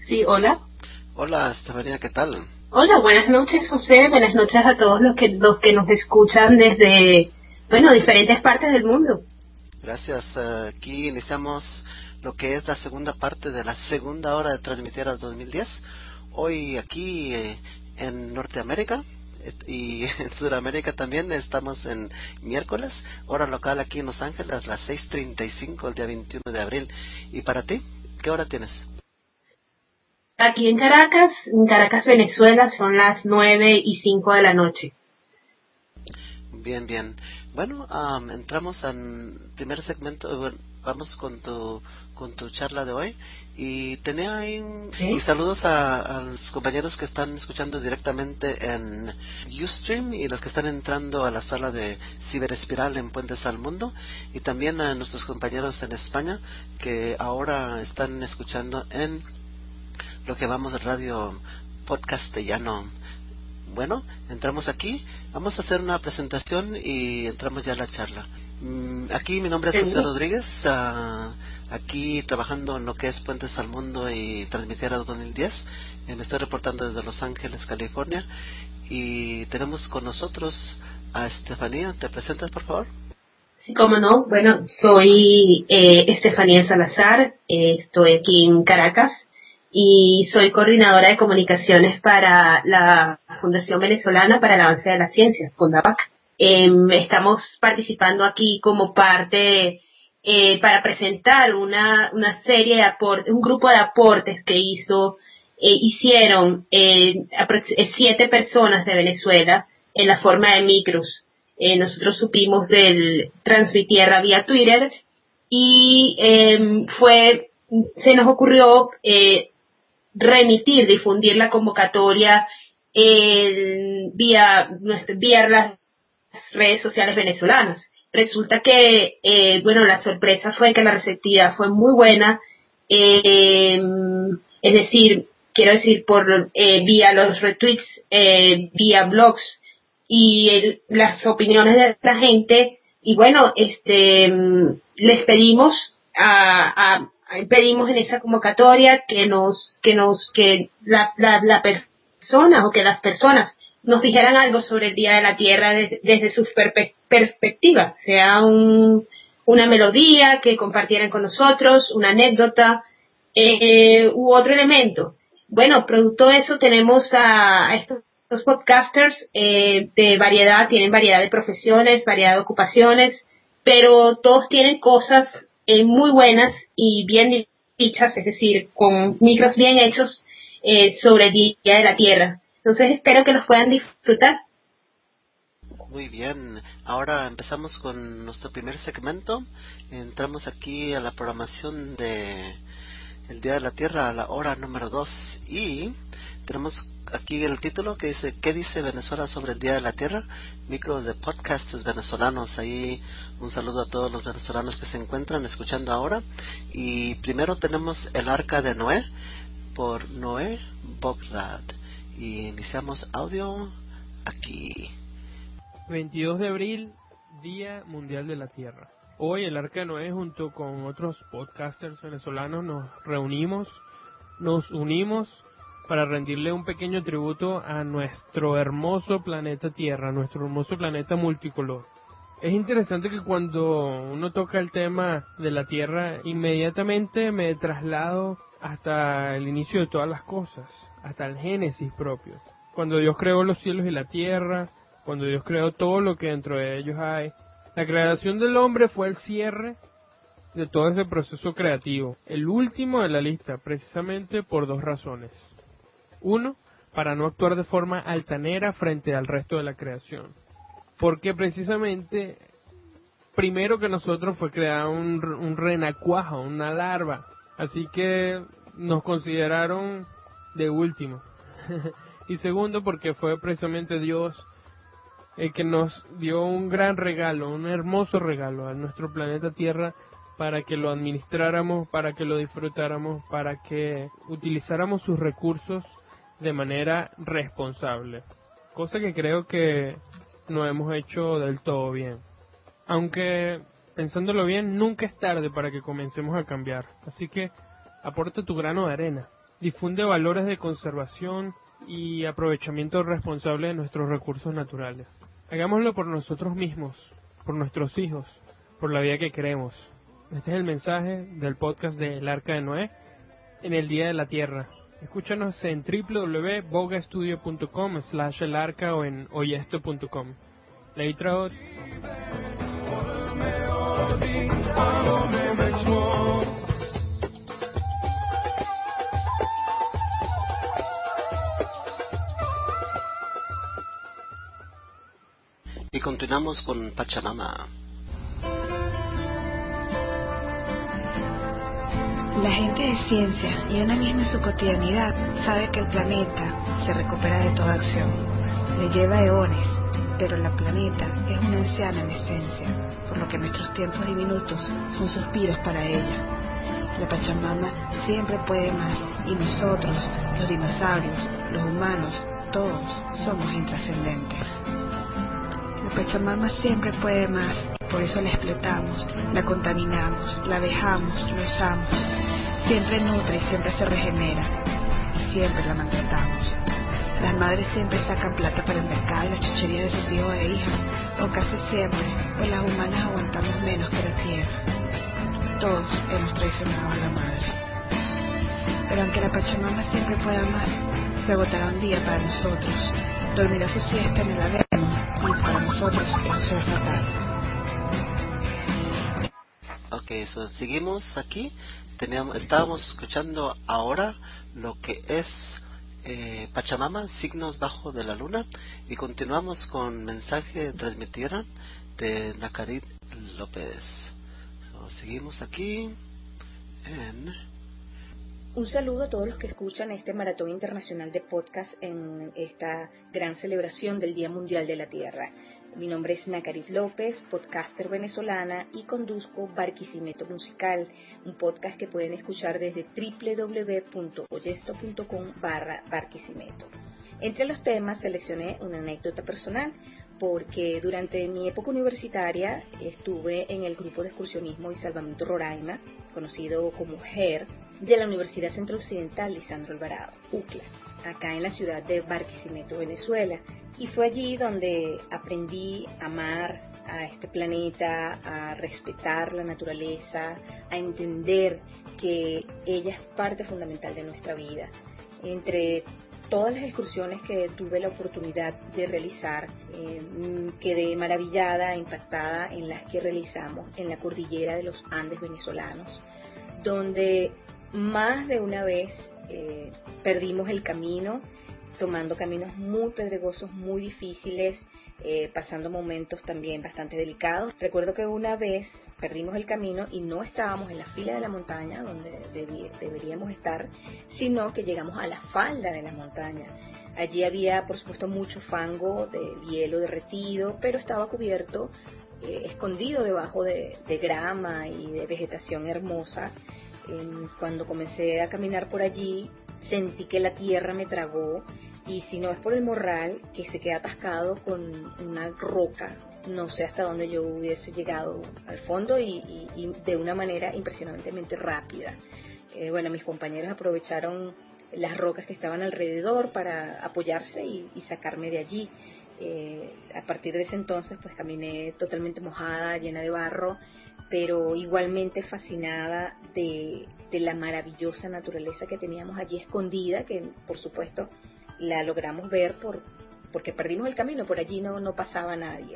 Sí, hola. Hola, Estefanía, ¿qué tal? Hola, buenas noches, José. Buenas noches a todos los que nos escuchan desde, bueno, diferentes partes del mundo. Gracias. Aquí iniciamos lo que es la segunda parte de la segunda hora de Transmitieras 2010. Hoy aquí en Norteamérica y en Sudamérica también estamos en miércoles, hora local aquí en Los Ángeles, las 6:35 el día 21 de abril. ¿Y para ti? ¿Qué hora tienes? Aquí en Caracas, Venezuela, son las 9:05 de la noche. Bien, bien. Bueno, entramos al primer segmento. Bueno, vamos con tu charla de hoy. Y tenía ahí y ¿Sí? saludos a los compañeros que están escuchando directamente en Ustream y los que están entrando a la sala de Ciberespiral en Puentes al Mundo. Y también a nuestros compañeros en España que ahora están escuchando en lo que llamamos radio podcastellano. Bueno, entramos aquí, vamos a hacer una presentación y entramos ya a la charla. Aquí mi nombre es José ¿Seguro? Rodríguez, aquí trabajando en lo que es Puentes al Mundo y Transmitir a 2010. Me estoy reportando desde Los Ángeles, California, y tenemos con nosotros a Estefanía. ¿Te presentas, por favor? Sí, cómo no. Bueno, soy Estefanía Salazar, estoy aquí en Caracas y soy coordinadora de comunicaciones para la Fundación Venezolana para el Avance de la Ciencia, Fundapac. Estamos participando aquí como parte para presentar una serie de aportes, un grupo de aportes que hicieron 7 personas de Venezuela en la forma de micros. Nosotros supimos del Transmitierra vía Twitter y se nos ocurrió difundir la convocatoria vía las redes sociales venezolanas. Resulta que, bueno, la sorpresa fue que la receptividad fue muy buena, eh, es decir, quiero decir, vía los retweets, vía blogs y las opiniones de la gente. Y bueno, les pedimos pedimos en esa convocatoria que la persona o que las personas nos dijeran algo sobre el Día de la Tierra desde sus perspectivas, sea una melodía que compartieran con nosotros, una anécdota u otro elemento. Bueno, producto de eso tenemos a estos podcasters tienen variedad de profesiones, variedad de ocupaciones, pero todos tienen cosas muy buenas y bien dichas, es decir, con micros bien hechos sobre el Día de la Tierra. Entonces espero que los puedan disfrutar. Muy bien, ahora empezamos con nuestro primer segmento. Entramos aquí a la programación de el Día de la Tierra a la hora número 2 y tenemos aquí el título que dice ¿qué dice Venezuela sobre el Día de la Tierra? Micro de podcasters venezolanos. Ahí un saludo a todos los venezolanos que se encuentran escuchando ahora. Y primero tenemos El Arca de Noé por Noé Bogdad y iniciamos audio aquí. 22 de abril, Día Mundial de la Tierra. Hoy el Arca de Noé junto con otros podcasters venezolanos nos unimos para rendirle un pequeño tributo a nuestro hermoso planeta Tierra, nuestro hermoso planeta multicolor. Es interesante que cuando uno toca el tema de la Tierra, inmediatamente me traslado hasta el inicio de todas las cosas, hasta el Génesis propio. Cuando Dios creó los cielos y la tierra, cuando Dios creó todo lo que dentro de ellos hay, la creación del hombre fue el cierre de todo ese proceso creativo, el último de la lista, precisamente por dos razones. Uno, para no actuar de forma altanera frente al resto de la creación. Porque precisamente, primero que nosotros fue crear un renacuajo, una larva. Así que nos consideraron de último. Y segundo, porque fue precisamente Dios el que nos dio un gran regalo, un hermoso regalo a nuestro planeta Tierra para que lo administráramos, para que lo disfrutáramos, para que utilizáramos sus recursos de manera responsable. Cosa que creo que no hemos hecho del todo bien. Aunque, pensándolo bien, nunca es tarde para que comencemos a cambiar. Así que, aporta tu grano de arena. difunde valores de conservación y aprovechamiento responsable de nuestros recursos naturales. Hagámoslo por nosotros mismos, por nuestros hijos, por la vida que queremos. Este es el mensaje del podcast de El Arca de Noé en el Día de la Tierra. Escúchanos en www.bogastudio.com/elarca o en oyesto.com. Leitraot. Y continuamos con Pachamama. La gente de ciencia y una misma en su cotidianidad sabe que el planeta se recupera de toda acción. Le lleva eones, pero la planeta es una anciana en esencia, por lo que nuestros tiempos diminutos son suspiros para ella. La Pachamama siempre puede más y nosotros, los dinosaurios, los humanos, todos somos intrascendentes. La Pachamama siempre puede más, por eso la explotamos, la contaminamos, la dejamos, la usamos. Siempre nutre y siempre se regenera, y siempre la maltratamos. Las madres siempre sacan plata para el mercado y las chucherías de sus hijos e hijas, o casi siempre, pues las humanas aguantamos menos que la tierra. Todos hemos traicionado a la madre. Pero aunque la Pachamama siempre pueda más, se agotará un día para nosotros. Dormirá su siesta en el abismo, y para nosotros eso será fatal. Ok, seguimos aquí. Estábamos escuchando ahora lo que es Pachamama, signos bajo de la luna, y continuamos con mensaje transmitieron de Nacarit López. Seguimos aquí en... Un saludo a todos los que escuchan este maratón internacional de podcast en esta gran celebración del Día Mundial de la Tierra. Mi nombre es Nacarit López, podcaster venezolana, y conduzco Barquisimeto Musical, un podcast que pueden escuchar desde www.oyesto.com/Barquisimeto. Entre los temas seleccioné una anécdota personal, porque durante mi época universitaria estuve en el grupo de excursionismo y salvamento Roraima, conocido como GER, de la Universidad Centro Occidental Lisandro Alvarado, UCLA, acá en la ciudad de Barquisimeto, Venezuela. Y fue allí donde aprendí a amar a este planeta, a respetar la naturaleza, a entender que ella es parte fundamental de nuestra vida. Entre todas las excursiones que tuve la oportunidad de realizar, quedé maravillada, impactada en las que realizamos en la cordillera de los Andes venezolanos, donde más de una vez perdimos el camino, tomando caminos muy pedregosos, muy difíciles, pasando momentos también bastante delicados. Recuerdo que una vez perdimos el camino y no estábamos en la fila de la montaña donde deberíamos estar, sino que llegamos a la falda de la montaña. Allí había, por supuesto, mucho fango de hielo derretido, pero estaba cubierto, escondido debajo de grama y de vegetación hermosa. Cuando comencé a caminar por allí, sentí que la tierra me tragó, y si no es por el morral, que se queda atascado con una roca, no sé hasta dónde yo hubiese llegado al fondo, y de una manera impresionantemente rápida. Bueno, mis compañeros aprovecharon las rocas que estaban alrededor para apoyarse y sacarme de allí. A partir de ese entonces pues caminé totalmente mojada, llena de barro, pero igualmente fascinada de la maravillosa naturaleza que teníamos allí escondida, que por supuesto la logramos ver porque perdimos el camino, por allí no pasaba nadie.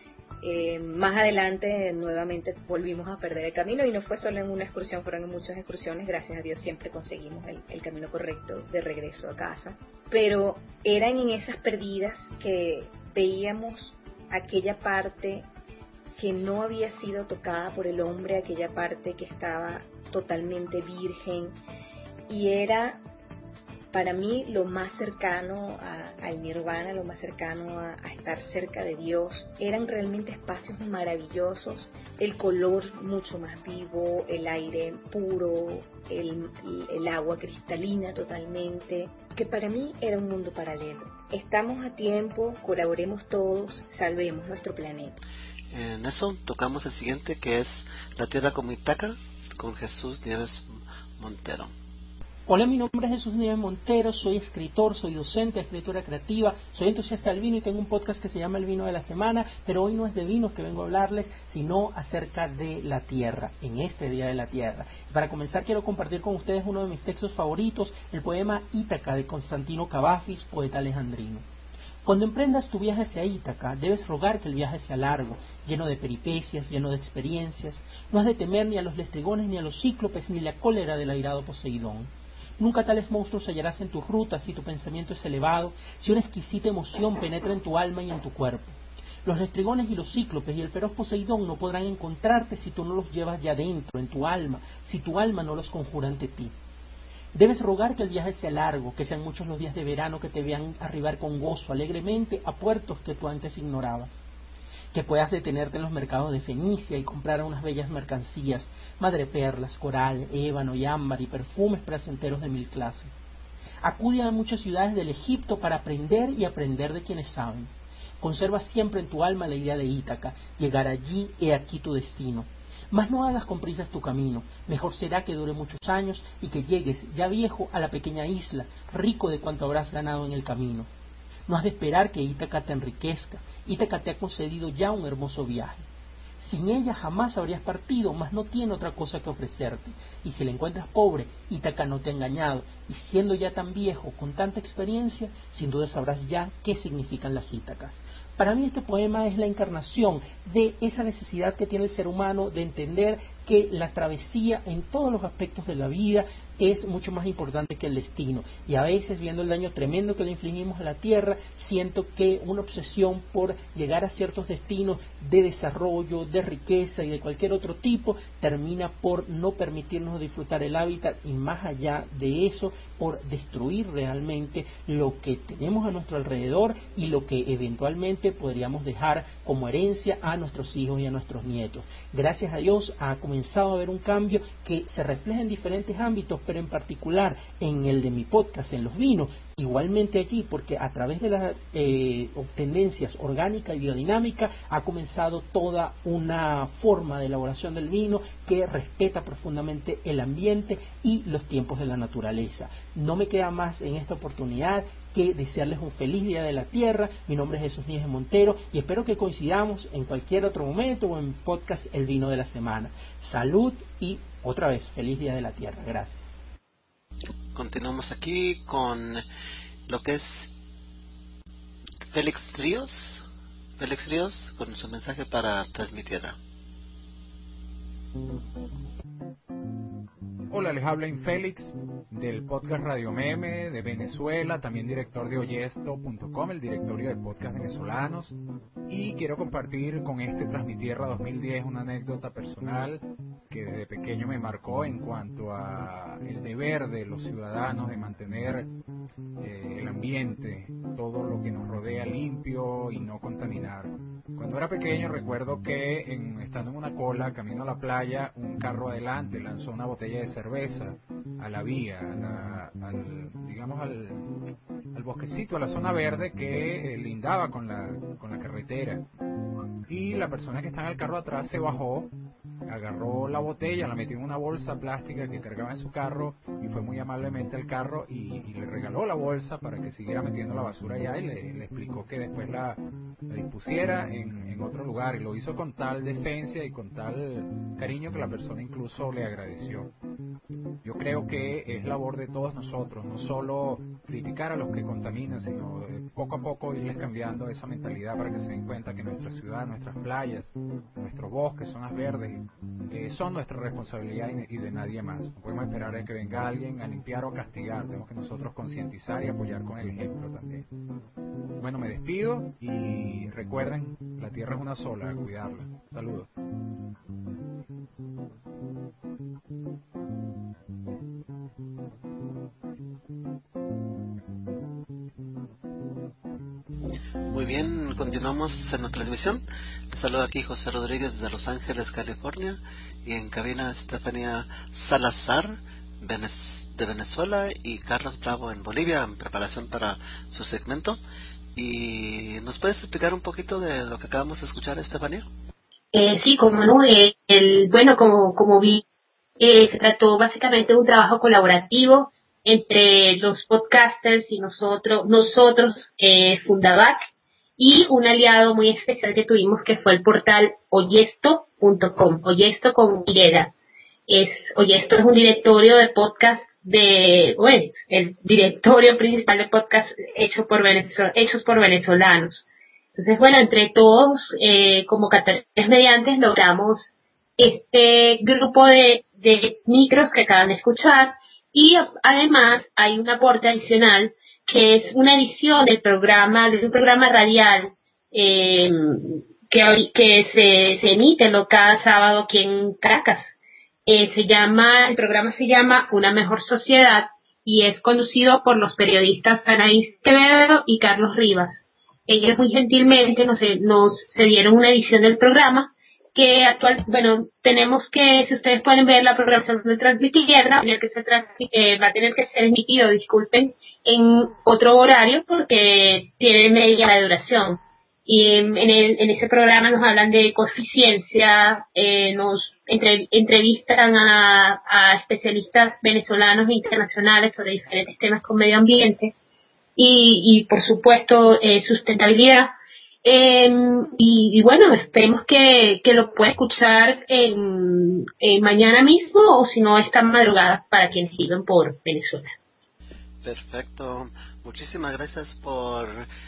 Más adelante nuevamente volvimos a perder el camino, y no fue solo en una excursión, fueron en muchas excursiones. Gracias a Dios siempre conseguimos el camino correcto de regreso a casa, pero eran en esas perdidas que veíamos aquella parte que no había sido tocada por el hombre, aquella parte que estaba totalmente virgen, y era para mí lo más cercano al nirvana, lo más cercano a estar cerca de Dios. Eran realmente espacios maravillosos, el color mucho más vivo, el aire puro, el agua cristalina totalmente, que para mí era un mundo paralelo. Estamos a tiempo, colaboremos todos, salvemos nuestro planeta. En eso tocamos el siguiente, que es La Tierra como Itaca, con Jesús Nieves Montero. Hola, mi nombre es Jesús Nieves Montero, soy escritor, soy docente de escritura creativa, soy entusiasta del vino y tengo un podcast que se llama El Vino de la Semana, pero hoy no es de vinos que vengo a hablarles, sino acerca de la tierra, en este Día de la Tierra. Para comenzar quiero compartir con ustedes uno de mis textos favoritos, el poema Ítaca de Constantino Cavafis, poeta alejandrino. Cuando emprendas tu viaje hacia Ítaca, debes rogar que el viaje sea largo, lleno de peripecias, lleno de experiencias. No has de temer ni a los lestrigones, ni a los cíclopes, ni la cólera del airado Poseidón. Nunca tales monstruos hallarás en tus rutas si tu pensamiento es elevado, si una exquisita emoción penetra en tu alma y en tu cuerpo. Los lestrigones y los cíclopes y el feroz Poseidón no podrán encontrarte si tú no los llevas ya dentro, en tu alma, si tu alma no los conjura ante ti. Debes rogar que el viaje sea largo, que sean muchos los días de verano que te vean arribar con gozo alegremente a puertos que tú antes ignorabas. Que puedas detenerte en los mercados de Fenicia y comprar unas bellas mercancías, madreperlas, coral, ébano y ámbar y perfumes placenteros de mil clases. Acude a muchas ciudades del Egipto para aprender y aprender de quienes saben. Conserva siempre en tu alma la idea de Ítaca, llegar allí, he aquí tu destino. Mas no hagas con prisas tu camino, mejor será que dure muchos años y que llegues, ya viejo, a la pequeña isla, rico de cuanto habrás ganado en el camino. No has de esperar que Ítaca te enriquezca, Ítaca te ha concedido ya un hermoso viaje. Sin ella jamás habrías partido, mas no tiene otra cosa que ofrecerte, y si la encuentras pobre, Ítaca no te ha engañado, y siendo ya tan viejo, con tanta experiencia, sin duda sabrás ya qué significan las Ítacas. Para mí este poema es la encarnación de esa necesidad que tiene el ser humano de entender que la travesía en todos los aspectos de la vida es mucho más importante que el destino. Y a veces, viendo el daño tremendo que le infligimos a la tierra, siento que una obsesión por llegar a ciertos destinos de desarrollo, de riqueza y de cualquier otro tipo, termina por no permitirnos disfrutar el hábitat y más allá de eso, por destruir realmente lo que tenemos a nuestro alrededor y lo que eventualmente podríamos dejar como herencia a nuestros hijos y a nuestros nietos. Gracias a Dios ha comenzado a haber un cambio que se refleja en diferentes ámbitos, pero en particular en el de mi podcast, en los vinos, igualmente allí, porque a través de las tendencias orgánica y biodinámica ha comenzado toda una forma de elaboración del vino que respeta profundamente el ambiente y los tiempos de la naturaleza. No me queda más en esta oportunidad que desearles un feliz Día de la Tierra. Mi nombre es Jesús Nieves Montero y espero que coincidamos en cualquier otro momento o en podcast El Vino de la Semana. Salud y otra vez, feliz Día de la Tierra. Gracias. Continuamos aquí con lo que es Félix Ríos. Félix Ríos con su mensaje para Transmitierra. Hola, les habla Infélix del podcast Radio Meme de Venezuela, también director de oyesto.com, el directorio de podcast venezolanos, y quiero compartir con este Transmitierra 2010 una anécdota personal que desde pequeño me marcó en cuanto a el deber de los ciudadanos de mantener el ambiente, todo lo que nos rodea limpio y no contaminar. Cuando era pequeño recuerdo que estando en una cola, camino a la playa, un carro adelante lanzó una botella de cerveza a la vía, al bosquecito, a la zona verde que lindaba con la carretera. Y la persona que está en el carro atrás se bajó, agarró la botella, la metió en una bolsa plástica que cargaba en su carro y fue muy amablemente al carro y le regaló la bolsa para que siguiera metiendo la basura allá y le explicó que después la dispusiera en otro lugar, y lo hizo con tal decencia y con tal cariño que la persona incluso le agradeció. Yo creo que es labor de todos nosotros, no solo criticar a los que contaminan, sino poco a poco irles cambiando esa mentalidad para que se den cuenta que nuestra ciudad, nuestras playas, nuestros bosques, zonas verdes, son nuestra responsabilidad y de nadie más. No podemos esperar a que venga alguien a limpiar o a castigar, tenemos que nosotros concientizar y apoyar con el ejemplo también. Bueno, me despido y recuerden, la tierra es una sola, a cuidarla. Saludos. Muy bien, continuamos en la transmisión. Les saludo aquí José Rodríguez de Los Ángeles, California, y en cabina Estefanía Salazar de Venezuela y Carlos Bravo en Bolivia, en preparación para su segmento. ¿Y nos puedes explicar un poquito de lo que acabamos de escuchar, Estefanía? Sí, como no, como vi, se trató básicamente de un trabajo colaborativo entre los podcasters y nosotros Fundavac, y un aliado muy especial que tuvimos, que fue el portal oyesto.com, Oyesto con Y. Oyesto es un directorio de podcast el directorio principal de podcast hechos por venezolanos. Entonces, bueno, entre todos, como Catarines Mediantes, logramos este grupo de micros que acaban de escuchar, y además hay un aporte adicional que es una edición de un programa radial que se emite cada sábado aquí en Caracas. El programa se llama Una Mejor Sociedad y es conducido por los periodistas Anaís Quevedo y Carlos Rivas. Ellos muy gentilmente nos cedieron una edición del programa que tenemos que, si ustedes pueden ver la programación de Transmitierra, va a tener que ser emitido, disculpen, en otro horario porque tiene media la duración. Y en ese programa nos hablan de ecoeficiencia, nos entrevistan a especialistas venezolanos e internacionales sobre diferentes temas con medio ambiente y por supuesto sustentabilidad. Y bueno, esperemos que lo pueda escuchar mañana mismo, o si no, esta madrugada para quienes viven por Venezuela. Perfecto. Muchísimas gracias por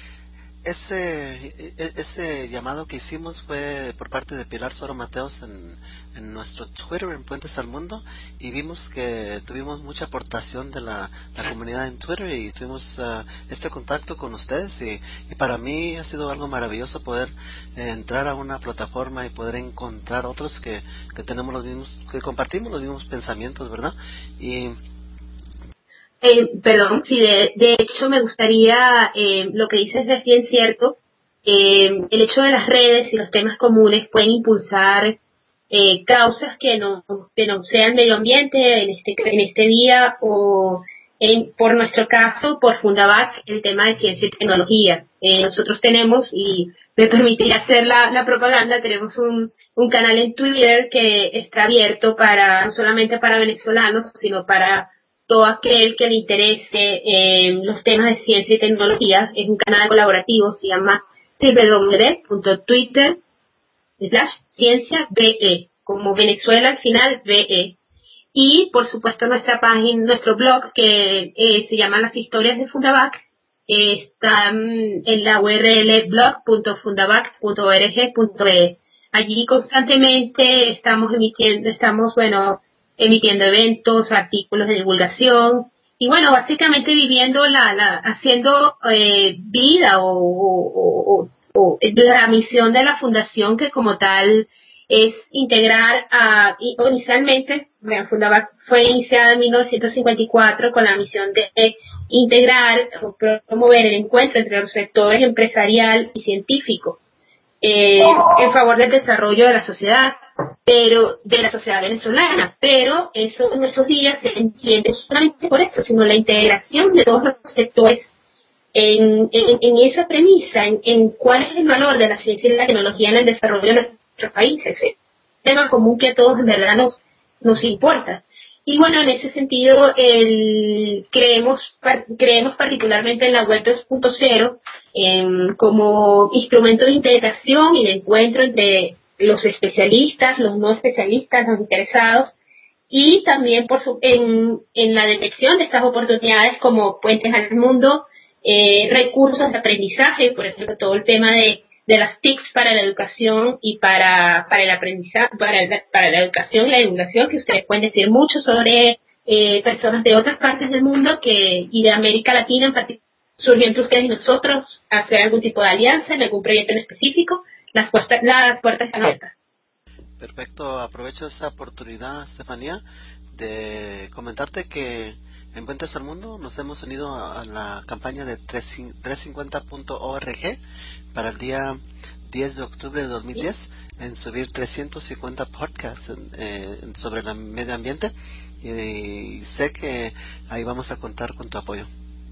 ese llamado que hicimos. Fue por parte de Pilar Soro Mateos en nuestro Twitter, en Puentes al Mundo, y vimos que tuvimos mucha aportación de la comunidad en Twitter y tuvimos este contacto con ustedes, y para mí ha sido algo maravilloso poder entrar a una plataforma y poder encontrar otros que tenemos que compartimos los mismos pensamientos, ¿verdad? Y Perdón, sí, de hecho me gustaría, lo que dices es bien cierto. El hecho de las redes y los temas comunes pueden impulsar causas que no sean medio ambiente en este día, o por nuestro caso, por Fundavac, el tema de ciencia y tecnología. Nosotros tenemos, y me permitiré hacer la propaganda, tenemos un canal en Twitter que está abierto no solamente para venezolanos, sino para todo aquel que le interese los temas de ciencia y tecnología. Es un canal colaborativo, se llama www.twitter.com/cienciabe, como Venezuela al final, BE. Y por supuesto nuestra página, nuestro blog, que se llama Las Historias de Fundavac, está en la URL blog.fundavac.org.be. Allí constantemente estamos emitiendo eventos, artículos de divulgación, y bueno, básicamente viviendo haciendo vida o la misión de la fundación, que como tal es integrar inicialmente, Fundavac fue iniciada en 1954 con la misión de integrar o promover el encuentro entre los sectores empresarial y científico en favor del desarrollo de la sociedad, pero de la sociedad venezolana. Pero eso en estos días se entiende no solamente por eso, sino la integración de todos los sectores en esa premisa, en cuál es el valor de la ciencia y la tecnología en el desarrollo de nuestros países. Es un tema común que a todos en verdad nos importa. Y bueno, en ese sentido, creemos particularmente en la web 2.0 como instrumento de integración y de encuentro entre los especialistas, los no especialistas, los interesados, y también en la detección de estas oportunidades como puentes al mundo, recursos de aprendizaje, por ejemplo, todo el tema de las TICs para la educación y para el aprendizaje, para la educación y la divulgación, que ustedes pueden decir mucho sobre personas de otras partes del mundo y de América Latina en particular. Surgió entre ustedes y nosotros hacer algún tipo de alianza en algún proyecto en específico. Las puertas están abiertas. Perfecto. Aprovecho esta oportunidad, Estefanía, de comentarte que en Puentes al Mundo nos hemos unido a la campaña de 350.org para el día 10 de octubre de 2010 en subir 350 podcasts sobre el medio ambiente, y sé que ahí vamos a contar con tu apoyo.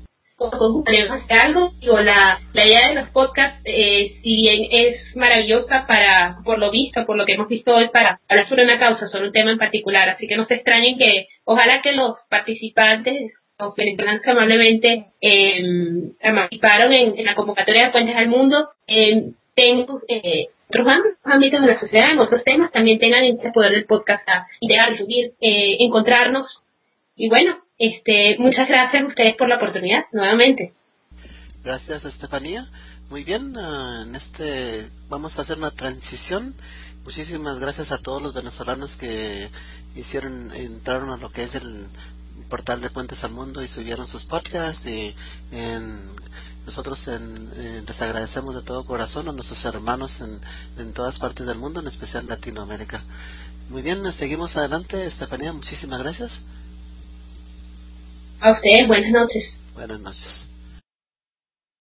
Hacer algo, la idea de los podcasts, si bien es maravillosa por lo que hemos visto hoy, para hablar sobre una causa, sobre un tema en particular, así que no se extrañen, que ojalá que los participantes venezolanos que amablemente participaron en la convocatoria de Puentes al Mundo. Tengo otros ámbitos de la sociedad, en otros temas, también tengan el poder del podcast a integrar, subir, encontrarnos. Y bueno, muchas gracias a ustedes por la oportunidad, nuevamente. Gracias, Estefanía. Muy bien, vamos a hacer una transición. Muchísimas gracias a todos los venezolanos que entraron a lo que es el portal de Puentes al Mundo y subieron sus podcasts. Y nosotros les agradecemos de todo corazón a nuestros hermanos en todas partes del mundo, en especial Latinoamérica. Muy bien, seguimos adelante. Estefanía, muchísimas gracias. A ustedes, buenas noches. Buenas noches.